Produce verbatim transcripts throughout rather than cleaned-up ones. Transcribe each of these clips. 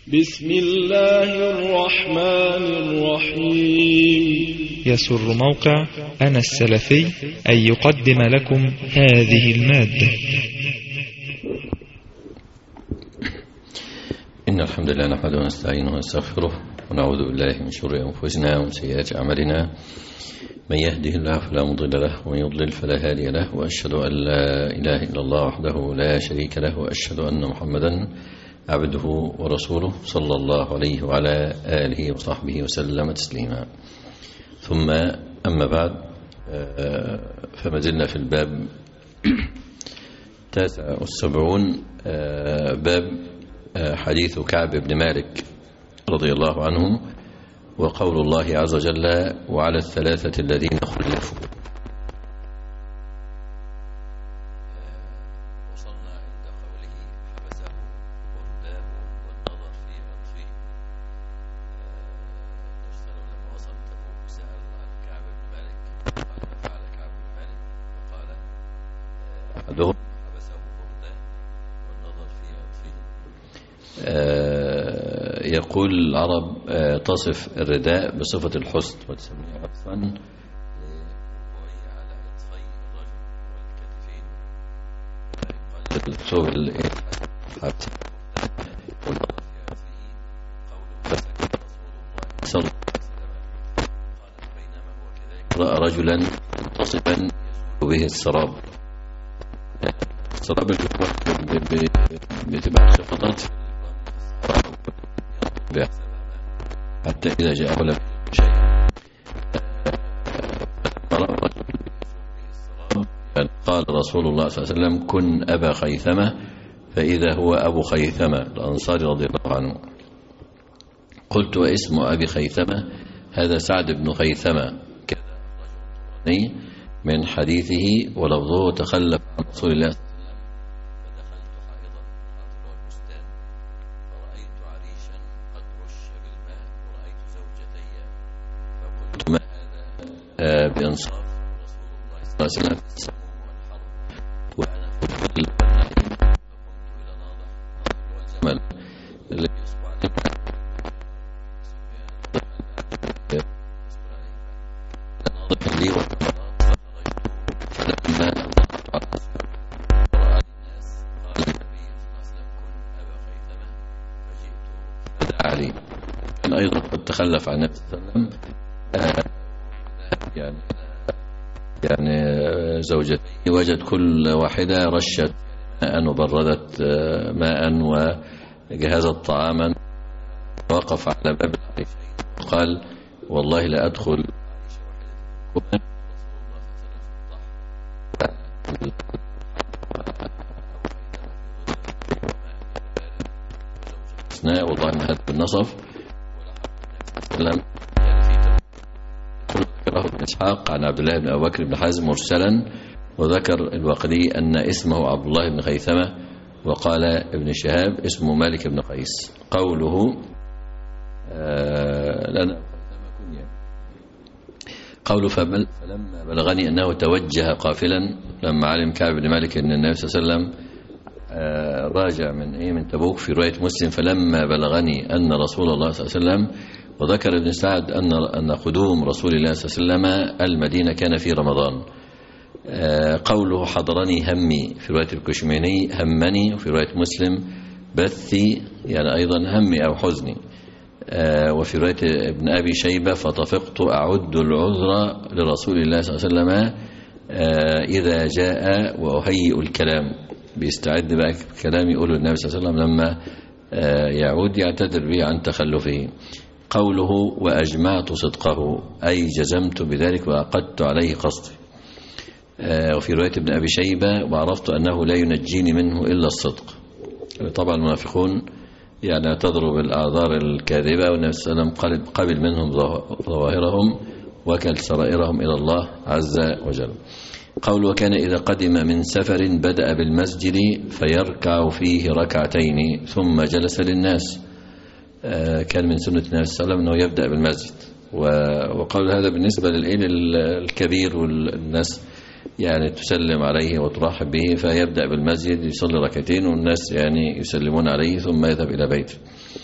بسم الله الرحمن الرحيم. يسر موقع أنا السلفي أن يقدم لكم هذه المادة. إن الحمد لله نحمده ونستعينه ونستغفره ونعوذ بالله من شرور أنفسنا ومن سيئات أعمالنا. من يهده الله فلا مضل له ومن يضلل فلا هادي له، وأشهد أن لا إله إلا الله وحده لا شريك له، وأشهد أن محمدا عبده ورسوله صلى الله عليه وعلى آله وصحبه وسلم تسليما. ثم أما بعد، فما زلنا في الباب التاسع والسبعون، باب حديث كعب بن مالك رضي الله عنه، وقول الله عز وجل: وعلى الثلاثة الذين خلفوا. وصلنا عند قوله: حبسه ورداه والنظر في عطفه. نفسه لما وصل تبوك سأل عن كعب بن مالك، قال: ما فعل كعب بن مالك؟ فقال أحدهم: حبسه ورداه والنظر في عطفه. يقول العرب تصف الرداء بصفة الحسن وتسميه عطفا لوقوعه على عطفي الرجل والكتفين، فيقال ثوب الحبس والنظر في عطفه. قوله: فسكت رسول الله صلى الله عليه وسلم، قال: بينما هو كذلك رأى رجلا منتصبا يزول به السراب. السراب اللي هو بتبقى خفضات حتى إذا جاء لم شيء قال رسول الله صلى الله عليه وسلم: كن أبا خيثمة، فإذا هو أبو خيثمة الأنصاري رضي الله عنه. قلت: واسم أبي خيثمة هذا سعد بن خيثمة كذا من حديثه، ولفظه: تخلف عن رسول الله صلى الله عليه وسلم فدخلت حائضا حاضر البستان فرأيت عريشا قد رش بالماء ورأيت زوجتي، فقلت: ما هذا بإنصاف رسول الله صلى الله عليه وسلم في السموم والحرب وأنا في الظل والنعيم. فقمت إلى ناضح والجمل الذي يصبح عليه ناضح لي والناضح، فلما وقفت على رسول ورأى الناس قال النبي صلى الله عليه وسلم: كن أبا خيثمة، فجئت فدعا لي. كان أيضا قد تخلف عن النبي صلى الله عليه وسلم يعني يعني زوجتي، وجد كل واحدة رشت ماء وبردت ماء وجهزت طعاما، وقف على باب العريش وقال: والله لا أدخل أثناء والله ما هذا بالنصف. ولحق ذكره ابن إسحاق عن عبد الله بن أبي بكر بن حزم مرسلا، وذكر الواقدي أن اسمه عبد الله بن خيثمة، وقال ابن شهاب اسمه مالك بن قيس. قوله آه لنا قوله: فلما بلغني أنه توجه قافلا، لما علم كعب بن مالك أن النبي صلى الله عليه وسلم آه راجع من إيه من تبوك، في رواية مسلم: فلما بلغني أن رسول الله صلى الله عليه وسلم. وذكر ابن سعد أن أن قدوم رسول الله صلى الله عليه وسلم المدينة كان في رمضان. آه قوله: حضرني همي، في رواية الكشميني همني، وفي رواية مسلم بثي، يعني أيضا همي أو حزني. آه وفي رواية ابن أبي شيبة: فطفقت أعد العذر لرسول الله صلى الله عليه وسلم آه إذا جاء وأهيئ الكلام، بيستعد بقى كلام يقوله النبي صلى الله عليه وسلم لما آه يعود يعتذر به عن تخلفه. قوله: وأجمعت صدقه، أي جزمت بذلك وأقدت عليه قصدي. آه وفي رواية ابن أبي شيبة: وعرفت أنه لا ينجيني منه إلا الصدق. طبعا المنافقون يعني اعتذروا بالأعذار الكاذبة، والنبي صلى الله عليه وسلم قبل منهم ظواهرهم وكل سرائرهم إلى الله عز وجل. قول: وكان إذا قدم من سفر بدأ بالمسجد فيركع فيه ركعتين ثم جلس للناس. كان من سنة النبي صلى الله عليه وسلم أنه يبدأ بالمسجد. وقول هذا بالنسبة للكبير والناس يعني تسلم عليه وترحب به، فيبدأ بالمسجد يصلي ركعتين والناس يعني يسلمون عليه ثم يذهب إلى بيته.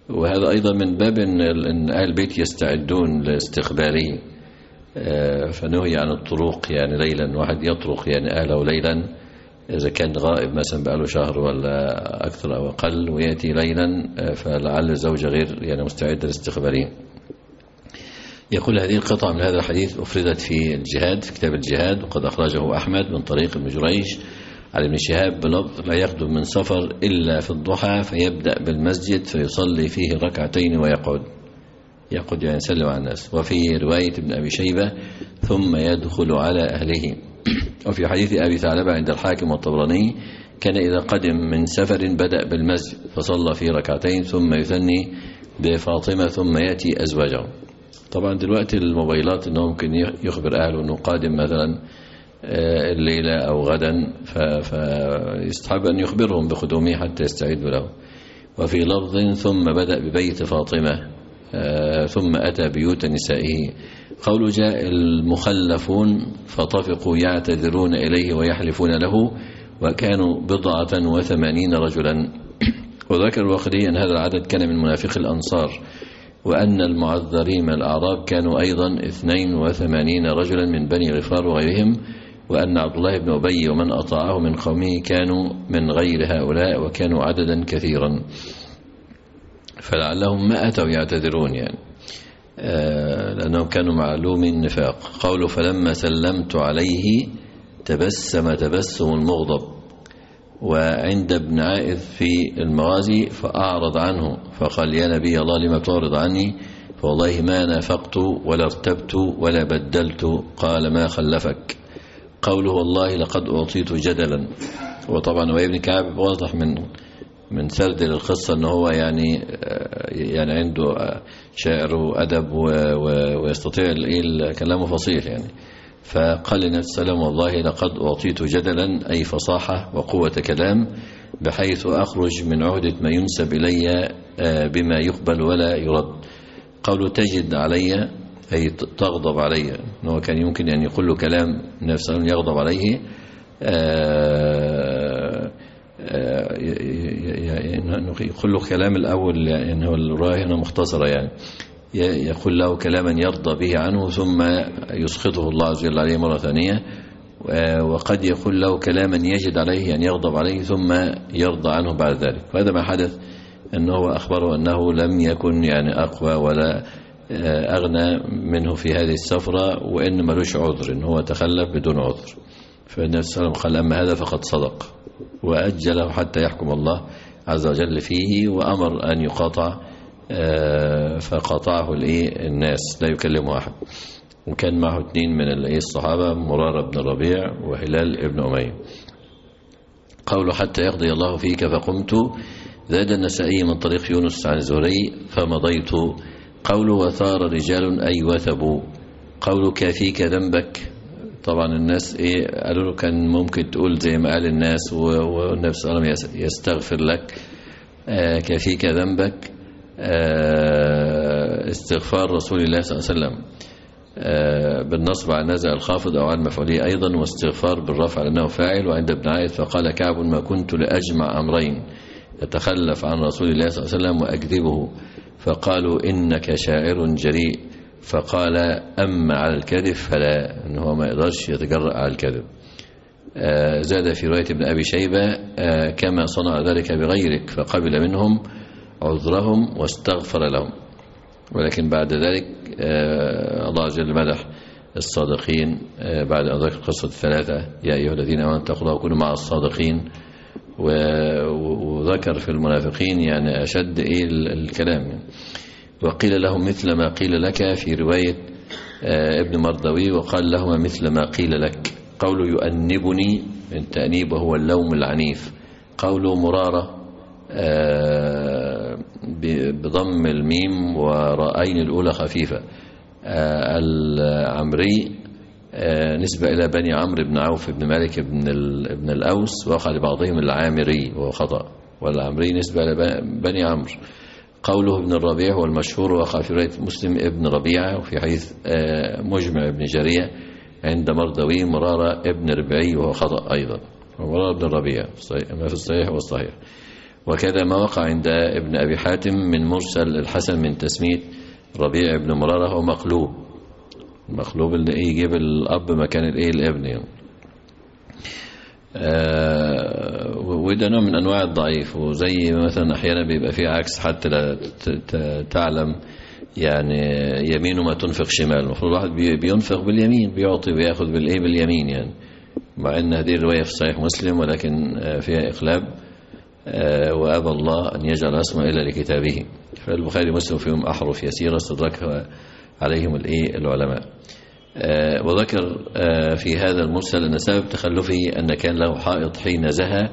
وهذا أيضا من باب أن أهل البيت يستعدون لاستقباله، فنهي عن الطروق يعني ليلا، واحد يطرق يعني أهله ليلا إذا كان غائب مثلا بقاله شهر ولا أكثر أو أقل ويأتي ليلا، فلعل الزوجة غير يعني مستعدة لاستقباله. يقول هذه القطعة من هذا الحديث أفردت في الجهاد، في كتاب الجهاد، وقد أخرجه أحمد من طريق ابن جريج على ابن شهاب بلفظ لا يقدم من سفر إلا في الضحى فيبدأ بالمسجد فيصلي فيه ركعتين ويقعد يقعد يعني يسلم على الناس. وفي رواية ابن أبي شيبة ثم يدخل على أهله. وفي حديث أبي ثعلبة عند الحاكم والطبراني كان إذا قدم من سفر بدأ بالمسجد فصلى فيه ركعتين ثم يثني بفاطمة ثم يأتي أزواجه. طبعا دلوقتي الموبايلات انه ممكن يخبر اهله انه قادم مثلا الليله او غدا، فيستحب ان يخبرهم بقدومه حتى يستعدوا له. وفي لفظ ثم بدأ ببيت فاطمه ثم اتى بيوت نسائه. قول جاء المخلفون فطفقوا يعتذرون اليه ويحلفون له وكانوا بضعه وثمانين رجلا. وذكر الوقدي ان هذا العدد كان من منافق الانصار، وأن المعذرين من الأعراب كانوا أيضا اثنين وثمانين رجلا من بني غفار وغيرهم، وأن عبد الله بن أبي ومن أطاعه من قومه كانوا من غير هؤلاء وكانوا عددا كثيرا، فلعلهم ما أتوا يعتذرون يعني آه لأنهم كانوا معلوم النفاق. قوله فلما سلمت عليه تبسم تبسم المغضب. وعند ابن عائذ في المغازي فأعرض عنه فقال يا نبي الله لما تعرض عني؟ فوالله ما نافقت ولا ارتبت ولا بدلت. قال ما خلفك؟ قوله والله لقد أعطيت جدلا. وطبعا هو ابن كعب واضح من من سرد القصة أنه هو يعني يعني عنده شعر وأدب ويستطيع الكلام فصيح يعني. فقال النبي صلى الله عليه وسلم والله لقد أعطيت جدلا أي فصاحة وقوة كلام بحيث أخرج من عهدة ما ينسب إلي بما يقبل ولا يرد. قوله تجد علي أي تغضب علي، أنه كان يمكن أن يقول له كلام النبي صلى الله عليه وسلم يغضب عليه يقول له كلام الأول يعني هو الرواية هنا مختصرة يعني يقول له كلاما يرضى به عنه ثم يسخطه الله عز وجل عليه مرة ثانية، وقد يقول له كلاما يجد عليه يعني يغضب عليه ثم يرضى عنه بعد ذلك. وهذا ما حدث أنه أخبره أنه لم يكن يعني أقوى ولا أغنى منه في هذه السفرة، وإن ملوش عذر إن هو تخلف بدون عذر. فالنبي صلى الله عليه وسلم قال أما هذا فقد صدق، وأجله حتى يحكم الله عز وجل فيه، وأمر أن يقاطع فقاطعه الناس لا يكلمه أحد. وكان معه اثنين من الصحابة مرارة بن الربيع وهلال بن أمية. قوله حتى يقضي الله فيك فقمت. زاد النسائي من طريق يونس عن الزهري فمضيت. قوله وثار رجال أي وثبوا. قوله كافيك ذنبك. طبعا الناس ايه قالوا له كان ممكن تقول زي ما قال الناس والنبي صلى الله عليه وسلم يستغفر لك آه كافيك ذنبك آه استغفار رسول الله صلى الله عليه وسلم آه بالنصب على نزع الخافض أو عن مفعوله أيضا، واستغفار بالرفع لأنه فاعل. وعند ابن عائذ فقال كعب ما كنت لأجمع أمرين يتخلف عن رسول الله صلى الله عليه وسلم وأكذبه، فقالوا إنك شاعر جريء، فقال أما على الكذب فلا، أنه ما يقدرش يتجرأ على الكذب. آه زاد في رواية ابن أبي شيبة آه كما صنع ذلك بغيرك فقبل منهم عذرهم واستغفر لهم. ولكن بعد ذلك آه الله جل مدح الصادقين آه بعد أن ذكر قصة الثلاثة يا أيها الذين آمنوا اتقوا الله وكونوا مع الصادقين، وذكر في المنافقين يعني أشد إيه الكلام يعني. وقيل لهم مثل ما قيل لك في رواية آه ابن مردوي وقال لهما مثل ما قيل لك. قوله يؤنبني التأنيب وهو اللوم العنيف. قوله مرارة آه بضم الميم ورأين الأولى خفيفة. آه العمري آه نسبة إلى بني عمرو بن عوف بن مالك بن, بن الأوس، وقع لبعضهم العامري وهو خطأ، والعمري نسبة إلى بني عمرو. قوله ابن الربيع هو المشهور، وقع في رواية مسلم ابن ربيعة، وفي حديث آه مجمع ابن جرية عند مردوي مرارة ابن ربعي وهو خطأ أيضا، ومرارة ابن الربيع ما في الصحيح والصحيح. وكذا ما وقع عند ابن أبي حاتم من مرسل الحسن من تسمية ربيع بن مرارة هو مقلوب، مقلوب اللي إيه يجيب الأب مكان الإيه الابن يعني. آه وده نوع من أنواع الضعيف، وزي مثلا أحيانا بيبقى فيه عكس حتى لا تعلم يعني يمينه ما تنفق شمال. المفروض الواحد بينفق باليمين، بيعطي ويأخذ بالإيه باليمين يعني، مع أن هذه الرواية في صحيح مسلم ولكن فيها إقلاب وأبى الله أن يجعل اسمه إلا لكتابه. فالبخاري مسلم فيهم أحرف يسيرة استدركها عليهم الإيه العلماء. وذكر في هذا المرسل أن سبب تخلفه أن كان له حائط حين زهى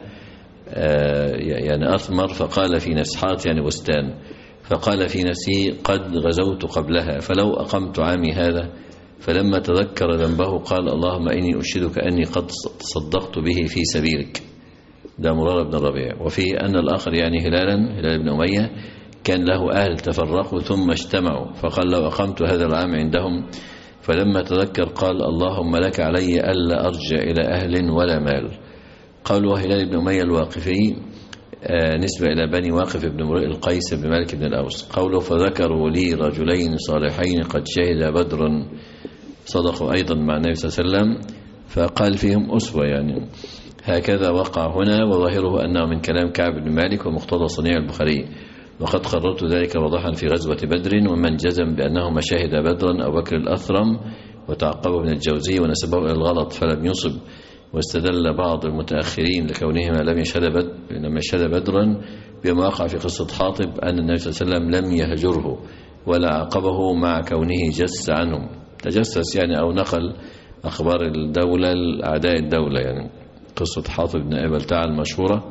يعني أثمر، فقال في نفس حائط يعني بستان، فقال في نفسه قد غزوت قبلها فلو أقمت عامي هذا، فلما تذكر ذنبه قال اللهم إني أشهدك أني قد تصدقت به في سبيلك. ده مرارة بن الربيع. وفي أن الآخر يعني هلالا هلال بن أمية كان له أهل تفرقوا ثم اجتمعوا، فقال لو أقمت هذا العام عندهم، فلما تذكر قال اللهم لك علي ألا أرجع إلى أهل ولا مال. قالوا هلال بن أمية الواقفي آه نسبة إلى بني واقف بن امرئ القيس بن مالك بن الأوس. قوله فذكروا لي رجلين صالحين قد شهد بدرا، صدقوا أيضا مع النبي صلى الله عليه وسلم، فقال فيهم أسوة يعني. هكذا وقع هنا، وظاهره أنه من كلام كعب بن مالك ومقتضى صنيع البخاري، وقد قررت ذلك واضحا في غزوة بدر. ومن جزم بأنه ما شهد بدرا أبو بكر الأثرم وتعقبه ابن الجوزي ونسبه إلى الغلط فلم يصب، واستدل بعض المتأخرين لكونهما لم يشهد بدر لم يشهد بدرا بما وقع في قصة حاطب أن النبي صلى الله عليه وسلم لم يهجره ولا عاقبه مع كونه جس عنهم، تجسس يعني أو نقل أخبار الدولة لأعداء الدولة يعني. قصة حاطب بن أبي بلتعة المشهورة،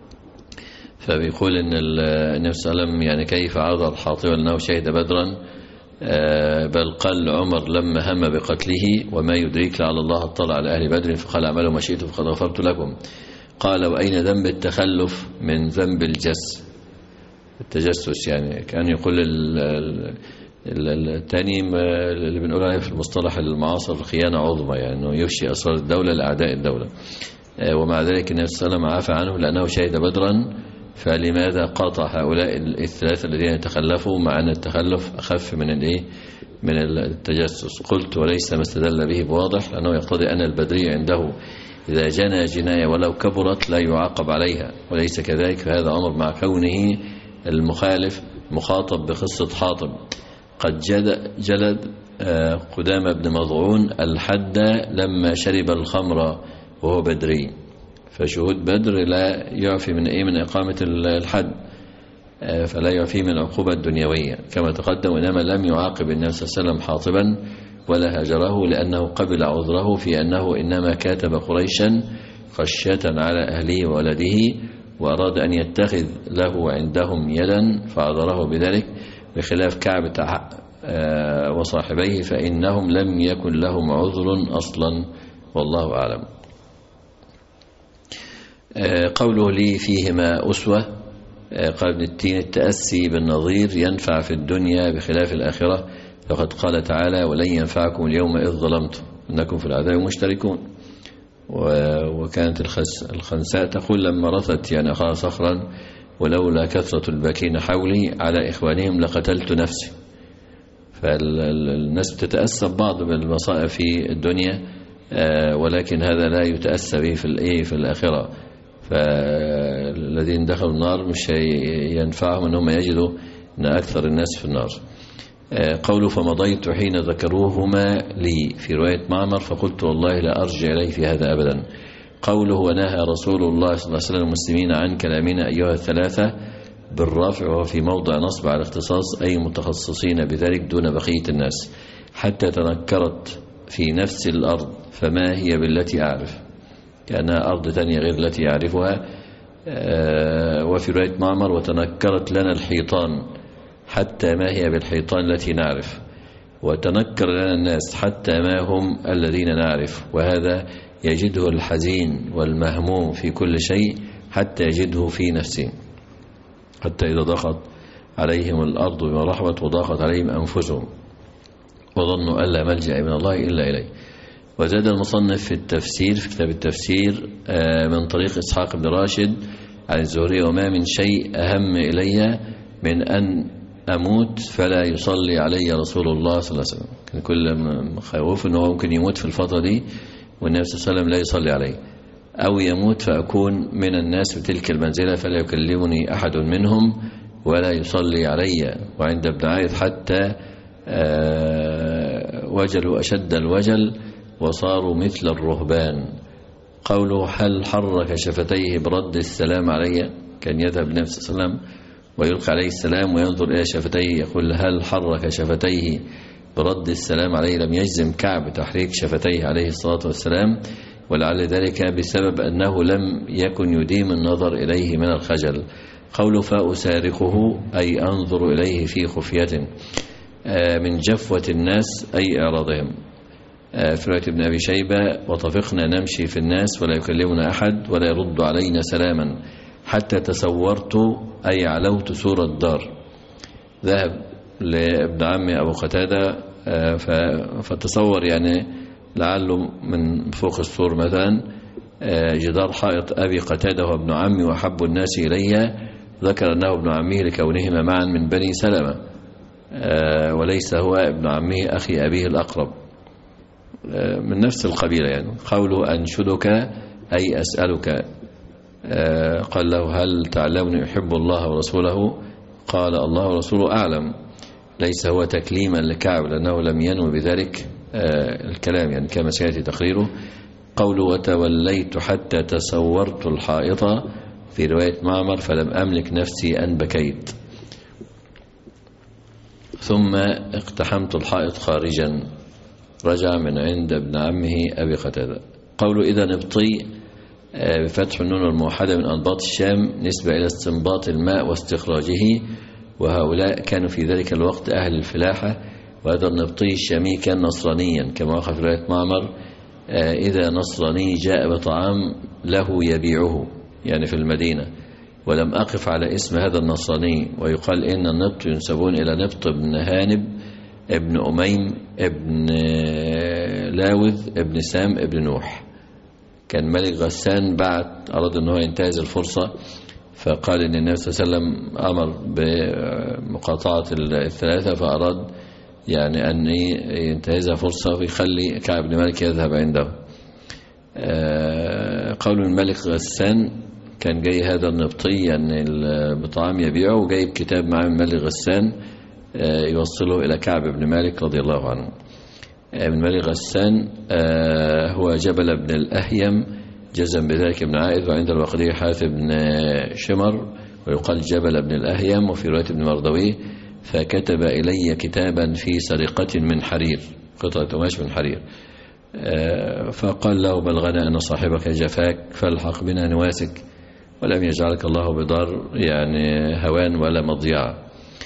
فبيقول إن النبي صلى الله عليه وسلم يعني كيف عذر حاطبا أنه شهد بدرا، بل قال عمر لما هم بقتله وما يدريك لعل الله اطلع على أهل بدر فقال اعملوا ما شئتم فقد غفرت لكم. قال وأين ذنب التخلف من ذنب الجس التجسس يعني. كان يقول الثاني اللي بنقول عليه في المصطلح المعاصر خيانة عظمى، يعني أنه يفشي أسرار الدولة لأعداء الدولة، ومع ذلك النبي صلى الله عليه وسلم عافى عنه لأنه شهد بدرا. فلماذا قاطع هؤلاء الثلاثة الذين تخلفوا مع أن التخلف أخف من الايه من التجسس؟ قلت وليس ما استدل به بواضح، لأنه يقتضي أن البدري عنده إذا جنى جناية ولو كبرت لا يعاقب عليها، وليس كذلك. فهذا أمر مع كونه المخالف مخاطب بقصة حاطب قد جلد قدامى بن مضعون الحد لما شرب الخمر وهو بدري، فشهود بدر لا يعفي من ايه من إقامة الحد، فلا يعفي من العقوبة الدنيوية كما تقدم. إنما لم يعاقب النبي صلى الله عليه وسلم حاطبا ولا هجره، لأنه قبل عذره في أنه إنما كاتب قريشا خشية على أهله وولده، وأراد أن يتخذ له عندهم يدا فعذره بذلك، بخلاف كعب وصاحبيه فإنهم لم يكن لهم عذر أصلا، والله أعلم. قوله لي فيهما أسوة، قال ابن التين التأسي بالنظير ينفع في الدنيا بخلاف الآخرة، فقد قال تعالى ولن ينفعكم اليوم إذ ظلمتم إنكم في العذاب مشتركون. وكانت الخنساء تقول لما رثت يعني أخاها صخرا ولولا كثرة الباكين حولي على إخوانهم لقتلت نفسي. فالناس بتتأسى ببعض بالمصائب في الدنيا، ولكن هذا لا يتأسى به في الإيه في الآخرة. فالذين دخلوا النار مش ينفعهم أنهم يجدوا أن أكثر الناس في النار. قوله فمضيت حين ذكروهما لي في رواية معمر فقلت والله لا أرجع إليه في هذا أبدا. قوله ونهى رسول الله صلى الله عليه وسلم المسلمين عن كلامنا أيها الثلاثة بالرافع، وهو في موضع نصب على الاختصاص أي متخصصين بذلك دون بقية الناس، حتى تنكرت في نفس الأرض فما هي بالتي أعرف، كأنها أرض ثانية غير التي يعرفها. وفي رواية معمر وتنكرت لنا الحيطان حتى ما هي بالحيطان التي نعرف، وتنكر لنا الناس حتى ما هم الذين نعرف، وهذا يجده الحزين والمهموم في كل شيء حتى يجده في نفسه، حتى إذا ضاقت عليهم الأرض بما رحبت وضاقت عليهم أنفسهم وظنوا أن لا ملجأ من الله إلا إليه. وزاد المصنف في التفسير في كتاب التفسير من طريق إسحاق بن راشد عن الزهري وما من شيء أهم إلي من أن أموت فلا يصلي علي رسول الله صلى الله عليه وسلم. كان كل مخاوف أنه ممكن يموت في الفترة دي والنبي صلى الله عليه وسلم لا يصلي عليه، أو يموت فأكون من الناس بتلك المنزلة فلا يكلمني أحد منهم ولا يصلي علي. وعند ابن عائذ حتى وجلوا أشد الوجل وصاروا مثل الرهبان. قوله هل حرك شفتيه برد السلام علي، كان يذهب النبي صلى الله عليه وسلم ويلقي عليه السلام وينظر إلى شفتيه يقول هل حرك شفتيه برد السلام عليه. لم يجزم كعب تحريك شفتيه عليه الصلاة والسلام، ولعل ذلك بسبب أنه لم يكن يديم النظر إليه من الخجل. قول فأسارقه أي أنظر إليه في خفية من جفوة الناس أي إعراضهم. في رواية ابن أبي شيبة وطفقنا نمشي في الناس ولا يكلمنا أحد ولا يرد علينا سلاما حتى تصورت أي علوت سور الدار. ذهب لابن عمي أبو قتادة فتصور يعني لعله من فوق السور مثلا جدار حائط أبي قتادة وابن عمي وحب الناس إلي. ذكر أنه ابن عمه لكونهما معا من بني سلمة وليس هو ابن عمه أخي أبيه الأقرب من نفس القبيلة. يعني قوله أنشدك أي أسألك. قال له هل تعلمني يحب الله ورسوله؟ قال الله ورسوله أعلم. ليس هو تكليما لكعب لأنه لم ينوي بذلك الكلام يعني كما سيأتي تقريره. قوله وتوليت حتى تصورت الحائط في رواية معمر فلم أملك نفسي أن بكيت ثم اقتحمت الحائط خارجا. رجع من عند ابن عمه أبي قتادة. قوله إذا نبطي بفتح النون الموحدة من أنباط الشام نسبة إلى استنباط الماء واستخراجه، وهؤلاء كانوا في ذلك الوقت أهل الفلاحة. وهذا النبطي الشامي كان نصرانيا كما وقع في رواية معمر إذا نصراني جاء بطعام له يبيعه يعني في المدينة ولم أقف على اسم هذا النصراني. ويقال إن النبط ينسبون إلى نبط بن هانب ابن أميم ابن لاوذ ابن سام ابن نوح. كان ملك غسان بعد أراد أنه ينتهز الفرصة فقال إن النبي صلى الله عليه وسلم أمر بمقاطعة الثلاثة فأراد يعني أن ينتهزها فرصة ويخلي كعب بن مالك يذهب عنده. قول الملك غسان كان جاي هذا النبطي يعني بطعام يبيعه وجايب كتاب مع الملك غسان يوصله إلى كعب بن مالك رضي الله عنه. ابن مالك غسان هو جبل بن الأهيم جزم بذلك ابن عائذ، وعند الوقدي حاتم بن شمر ويقال جبل بن الأهيم. وفي رواية ابن مردوي فكتب إلي كتابا في سرقة من حرير قطعة قماش من حرير فقال له بلغنا أن صاحبك جفاك فالحق بنا نواسك ولم يجعلك الله بضار يعني هوان ولا مضيعة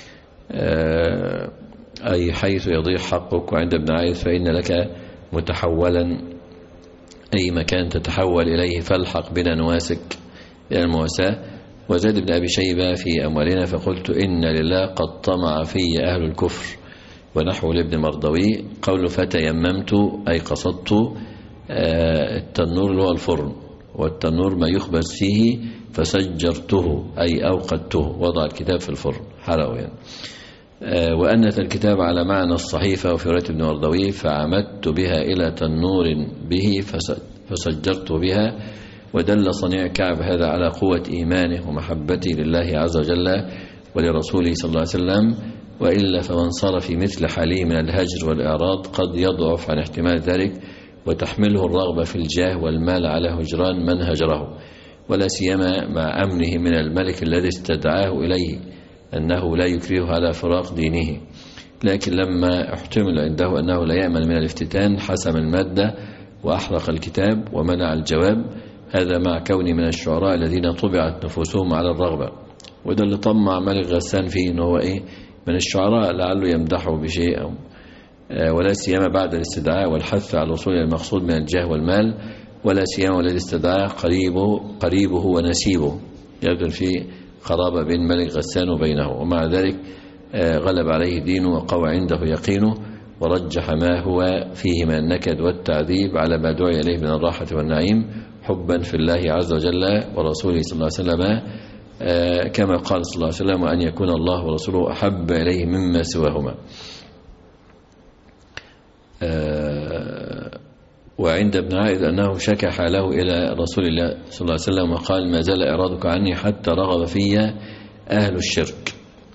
أي حيث يضيع حقك. وعند ابن عائذ فإن لك متحولا أي مكان تتحول إليه فالحق بنا نواسك إلى المواساة. وزاد ابن أبي شيبة في أموالنا فقلت إن لله قد طمع في أهل الكفر. ونحو لابن مردوي قول فتيممت أي قصدت التنور اللي هو الفرن والتنور ما يخبز فيه فسجرته أي أوقدته وضع الكتاب في الفرن حرقه يعني. وأنت الكتاب على معنى الصحيفة. وفي رواية ابن مردوي فعمدت بها إلى تنور به فسجرت بها. ودل صنيع كعب هذا على قوة إيمانه ومحبته لله عز وجل ولرسوله صلى الله عليه وسلم. وإلا فمن صار في مثل حاله من الهجر والإعراض قد يضعف عن احتمال ذلك وتحمله الرغبة في الجاه والمال على هجران من هجره، ولا سيما مع أمنه من الملك الذي استدعاه إليه أنه لا يكرهه على فراق دينه. لكن لما احتمل عنده أنه لا يأمن من الافتتان حسم المادة وأحرق الكتاب ومنع الجواب. هذا مع كوني من الشعراء الذين طبعت نفوسهم على الرغبة. وده اللي طمع ملك غسان فيه إنه هو إيه من الشعراء لعله يمدحه بشيء أو ولا سيما بعد الاستدعاء والحث على الوصول إلى المقصود من الجاه والمال، ولا سيما والذي استدعاه قريبه قريبه ونسيبه يبدو في قرابة بين ملك غسان وبينه. ومع ذلك غلب عليه دينه وقوى عنده يقينه ورجح ما هو فيه من النكد والتعذيب على ما دعي إليه من الراحة والنعيم حبا في الله عز وجل ورسوله صلى الله عليه وسلم، كما قال صلى الله عليه وسلم أن يكون الله ورسوله أحب إليه مما سواهما. وعند ابن عائذ أنه شكى حاله إلى رسول الله صلى الله عليه وسلم وقال ما زال إعراضك عني حتى رغب في أهل الشرك.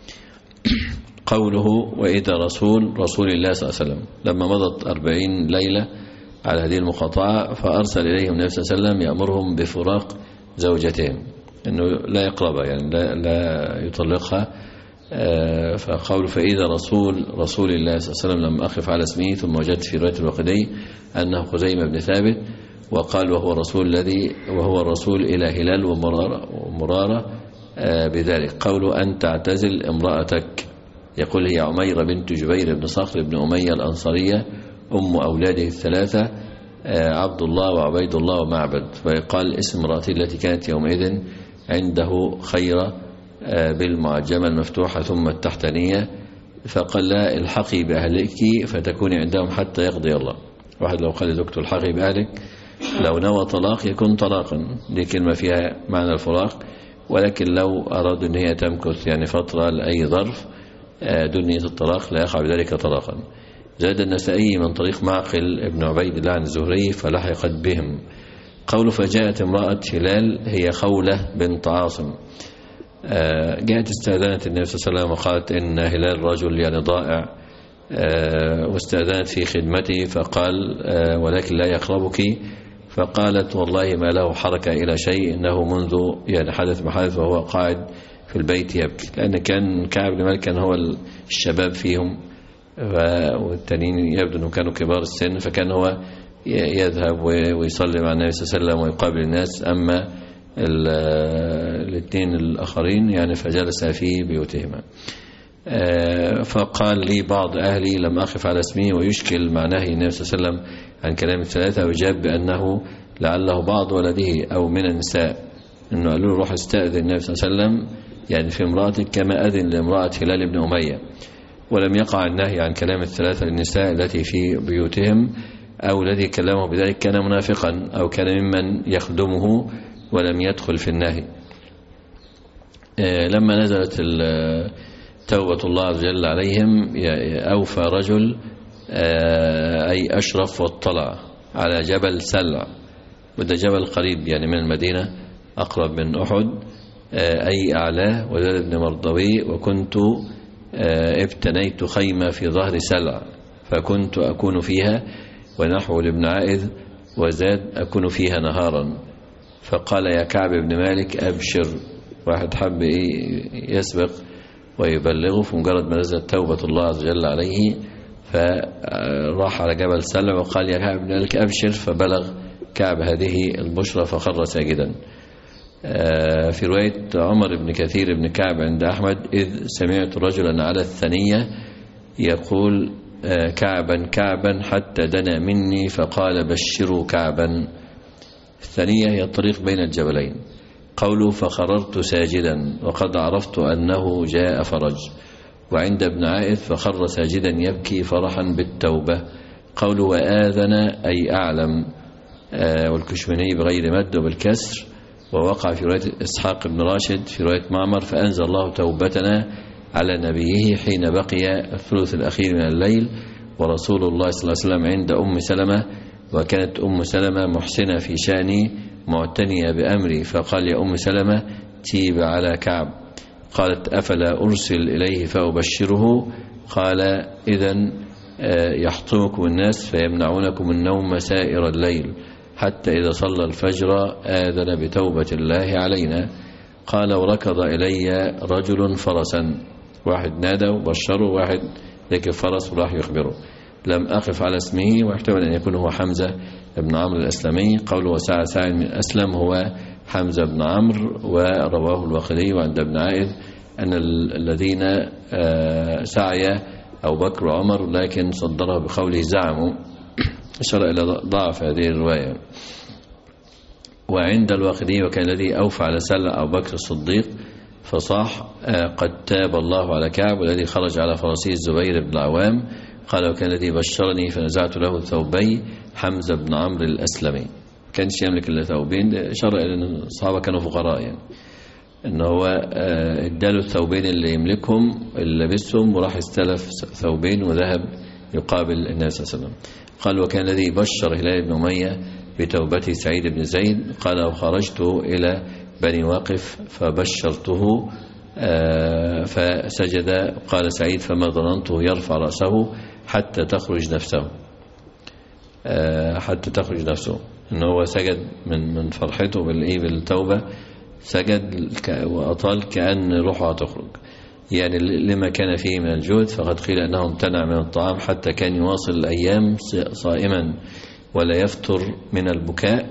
قوله وإذا رسول رسول الله صلى الله عليه وسلم، لما مضت أربعين ليلة على هذه المقاطعة فأرسل إليهم النبي صلى الله عليه وسلم يأمرهم بفراق زوجتهم، أنه لا يقربها يعني لا, لا يطلقها. فقول فإذا رسول رسول الله صلى الله عليه وسلم لم أقف على اسمه، ثم وجدت في رواية الوقدي أنه خزيمة بن ثابت، وقال وهو الرسول الذي وهو الرسول إلى هلال ومرارة, ومرارة بذلك. قول أن تعتزل امرأتك، يقول هي عميرة بنت جبير بن صخر بن أمية الأنصارية أم أولاده الثلاثة عبد الله وعبيد الله ومعبد، ويقال اسم امرأته التي كانت يومئذ عنده خيرة بالمعجمة المفتوحة ثم التحتانية، فقال لا الحقي بأهلك فتكوني عندهم حتى يقضي الله. واحد لو قال زوجته الحقي بأهلك لو نوى طلاق يكون طلاقا، دي كلمة فيها معنى الفراق، ولكن لو أراد أن هي تمكث يعني فترة لأي ظرف دون نية الطلاق لا يقع بذلك طلاقا. زاد النسائي من طريق معقل ابن عبيد الله عن الزهري فلحقت بهم. قول فجاءت امرأة هلال هي خولة بنت عاصم، جاءت استأذنت النبي صلى الله عليه وسلم وقالت إن هلال رجل يعني ضائع، واستأذنت في خدمته فقال ولكن لا يقربك، فقالت والله ما له حركة إلى شيء إنه منذ يعني حدث ما حدث وهو قاعد في البيت يبكي، لأن كان كعب بن مالك كان هو الشباب فيهم والتانيين يبدو أنهم كانوا كبار السن، فكان هو يذهب ويصلي مع النبي صلى الله عليه وسلم ويقابل الناس، أما الاثنين الآخرين يعني فجلس في بيوتهما. فقال لي بعض أهلي لم أقف على اسمه ويشكل مع نهي النبي صلى الله عليه وسلم عن كلام الثلاثة، وجاب بأنه لعله بعض ولده أو من النساء، أنه قالوا له روح استأذن النبي صلى الله عليه وسلم يعني في امرأتك كما أذن لامرأة هلال بن أمية، ولم يقع النهي عن كلام الثلاثة للنساء التي في بيوتهم، أو الذي كلمه بذلك كان منافقا أو كان ممن يخدمه ولم يدخل في النهي. لما نزلت توبة الله عز وجل عليهم أوفى رجل أي أشرف واطلع على جبل سلع، وده جبل قريب يعني من المدينة أقرب من أحد، أي أعلاه، وزاد بن مرضوي وكنت ابتنيت خيمة في ظهر سلع فكنت أكون فيها، ونحو لابن عائذ وزاد أكون فيها نهارا. فقال يا كعب بن مالك أبشر، واحد حب يسبق ويبلغه، فمجرد ما نزلت توبة الله عز وجل عليه فراح على جبل سلع وقال يا كعب بن مالك أبشر، فبلغ كعب هذه البشرى فخر ساجدا. في رواية عمر بن كثير بن كعب عند أحمد إذ سمعت رجلا على الثنية يقول كعبا كعبا حتى دنا مني فقال بشروا كعبا. الثانية هي الطريق بين الجبلين. قوله فخررت ساجدا وقد عرفت أنه جاء فرج. وعند ابن عائذ فخر ساجدا يبكي فرحا بالتوبة. قوله وآذن أي أعلم، والكشمني بغير مد وبالكسر، ووقع في رواية إسحاق بن راشد في رواية معمر فأنزل الله توبتنا على نبيه حين بقي الثلث الأخير من الليل ورسول الله صلى الله عليه وسلم عند أم سلمة، وكانت أم سلمة محسنة في شأني معتنية بأمري، فقال يا أم سلمة تيب على كعب. قالت أفلا أرسل إليه فأبشره؟ قال إذن يحطمكم الناس فيمنعونكم النوم سائر الليل حتى إذا صلى الفجر آذن بتوبة الله علينا. قال وركض إلي رجل فرسا، واحد نادى وبشره، واحد ذكر فرس وراح يخبره. لم أقف على اسمه، واحتمل أن يكون هو حمزة بن عمرو الأسلمي. قوله وسعى سعي من أسلم هو حمزة بن عمرو، ورواه الوقدي. وعند ابن عائذ أن الذين سعي أو بكر وعمر، لكن صدره بقوله زعموا، أشار إلى ضعف هذه الرواية. وعند الواقدي وكان الذي أوفى على سلع أو بكر الصديق فصاح قد تاب الله على كعب، والذي خرج على فرسه الزبير بن العوام، قال وكان الذي بشرني فنزعت له ثوبي حمزة بن عمرو الأسلمي، كانش يملك إلا ثوبين، شرع لأن الصحابة كانوا فقراء يعني، إن هو اداله الثوبين اللي يملكهم اللي لبسهم، وراح استلف ثوبين وذهب يقابل النبي صلى الله عليه وسلم. قال وكان الذي بشر هلال بن أمية بتوبة سعيد بن زيد قال وخرجت إلى بني واقف فبشرته فسجد. قال سعيد فما ظننته يرفع رأسه حتى تخرج نفسه حتى تخرج نفسه إنه هو سجد من من فرحته بالإيه بالتوبة، سجد وأطال كأن روحه تخرج يعني لما كان فيه من الجهد. فقد قيل أنه امتنع من الطعام حتى كان يواصل الأيام صائما ولا يفتر من البكاء.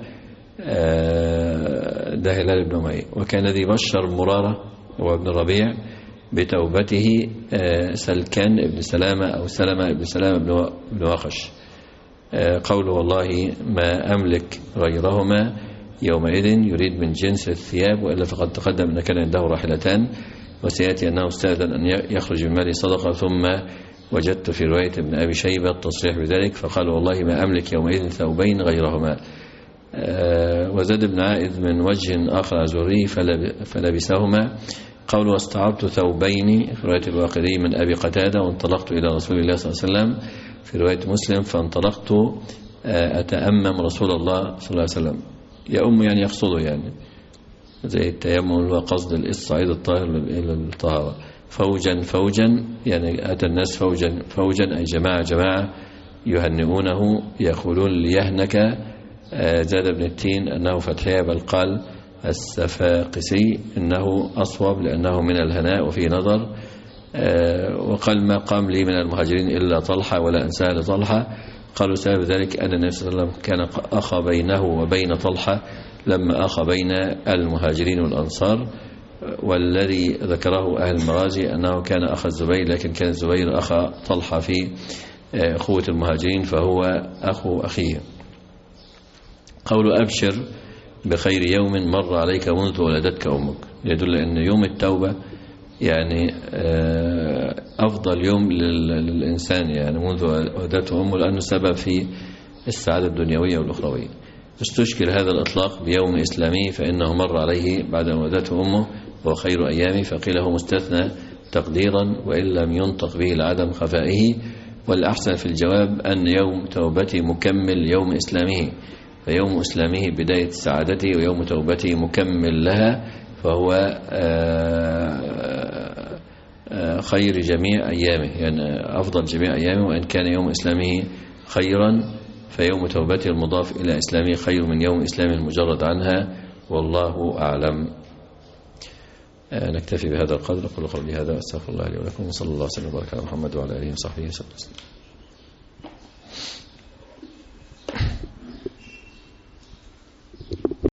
ده هلال بن أمية. وكان الذي بشر مرارة وابن الربيع بتوبته سلكان ابن سلامة أو سلمة ابن سلامة بن وخش. قوله والله ما أملك غيرهما يومئذ يريد من جنس الثياب، وإلا فقد تقدم أن كان عنده راحلتان، وسيأتي أنه استأذن أن يخرج من مال صدقة، ثم وجدت في رواية ابن أبي شيبة التصريح بذلك فقال والله ما أملك يومئذ ثوبين غيرهما. وزاد بن عائذ من وجه آخر زوري فلبسهما. قول واستعرت ثوبين في رواية الواقدي من أبي قتادة وانطلقت إلى رسول الله صلى الله عليه وسلم في رواية مسلم فانطلقت أتأمم رسول الله صلى الله عليه وسلم. يأم يعني يقصده يعني زي التيمم وقصد الصعيد الطاهر إلى الطهارة. فوجا فوجا يعني أتى الناس فوجا فوجا أي جماعة جماعة يهنئونه يقولون ليهنك. زاد بن التين أنه فتحية بل قال السفاقسي إنه أصوب لأنه من الهناء وفي نظر. وقال ما قام لي من المهاجرين إلا طلحة ولا أنساه لطلحة. قالوا سبب ذلك أن النبي صلى الله عليه وسلم كان أخى بينه وبين طلحة لما أخى بين المهاجرين والأنصار. والذي ذكره أهل المرازي أنه كان أخى الزبير، لكن كان الزبير أخى طلحة في أخوة المهاجرين فهو أخو أخيه. قول أبشر بخير يوم مر عليك منذ ولدتك أمك يدل أن يوم التوبة يعني أفضل يوم للإنسان يعني منذ ولدته أمه، لأنه سبب في السعادة الدنيوية والأخروية. استشكل هذا الإطلاق بيوم إسلامي فإنه مر عليه بعد ولدته أمه وهو خير أيامه، فقيل هو مستثنى تقديرا وإن لم ينطق به لعدم خفائه. والأحسن في الجواب أن يوم توبته مكمل يوم إسلامه، فيوم إسلامه بداية سعادته ويوم توبته مكمل لها، فهو خير جميع أيامه يعني أفضل جميع أيامه. وإن كان يوم إسلامه خيرا فيوم توبته المضاف إلى إسلامه خير من يوم إسلامه المجرد عنها، والله أعلم. نكتفي بهذا القدر. أقول قولي هذا وأستغفر الله لي ولكم، وصلى الله وسلم وبارك على محمد وعلى آله وصحبه وسلم.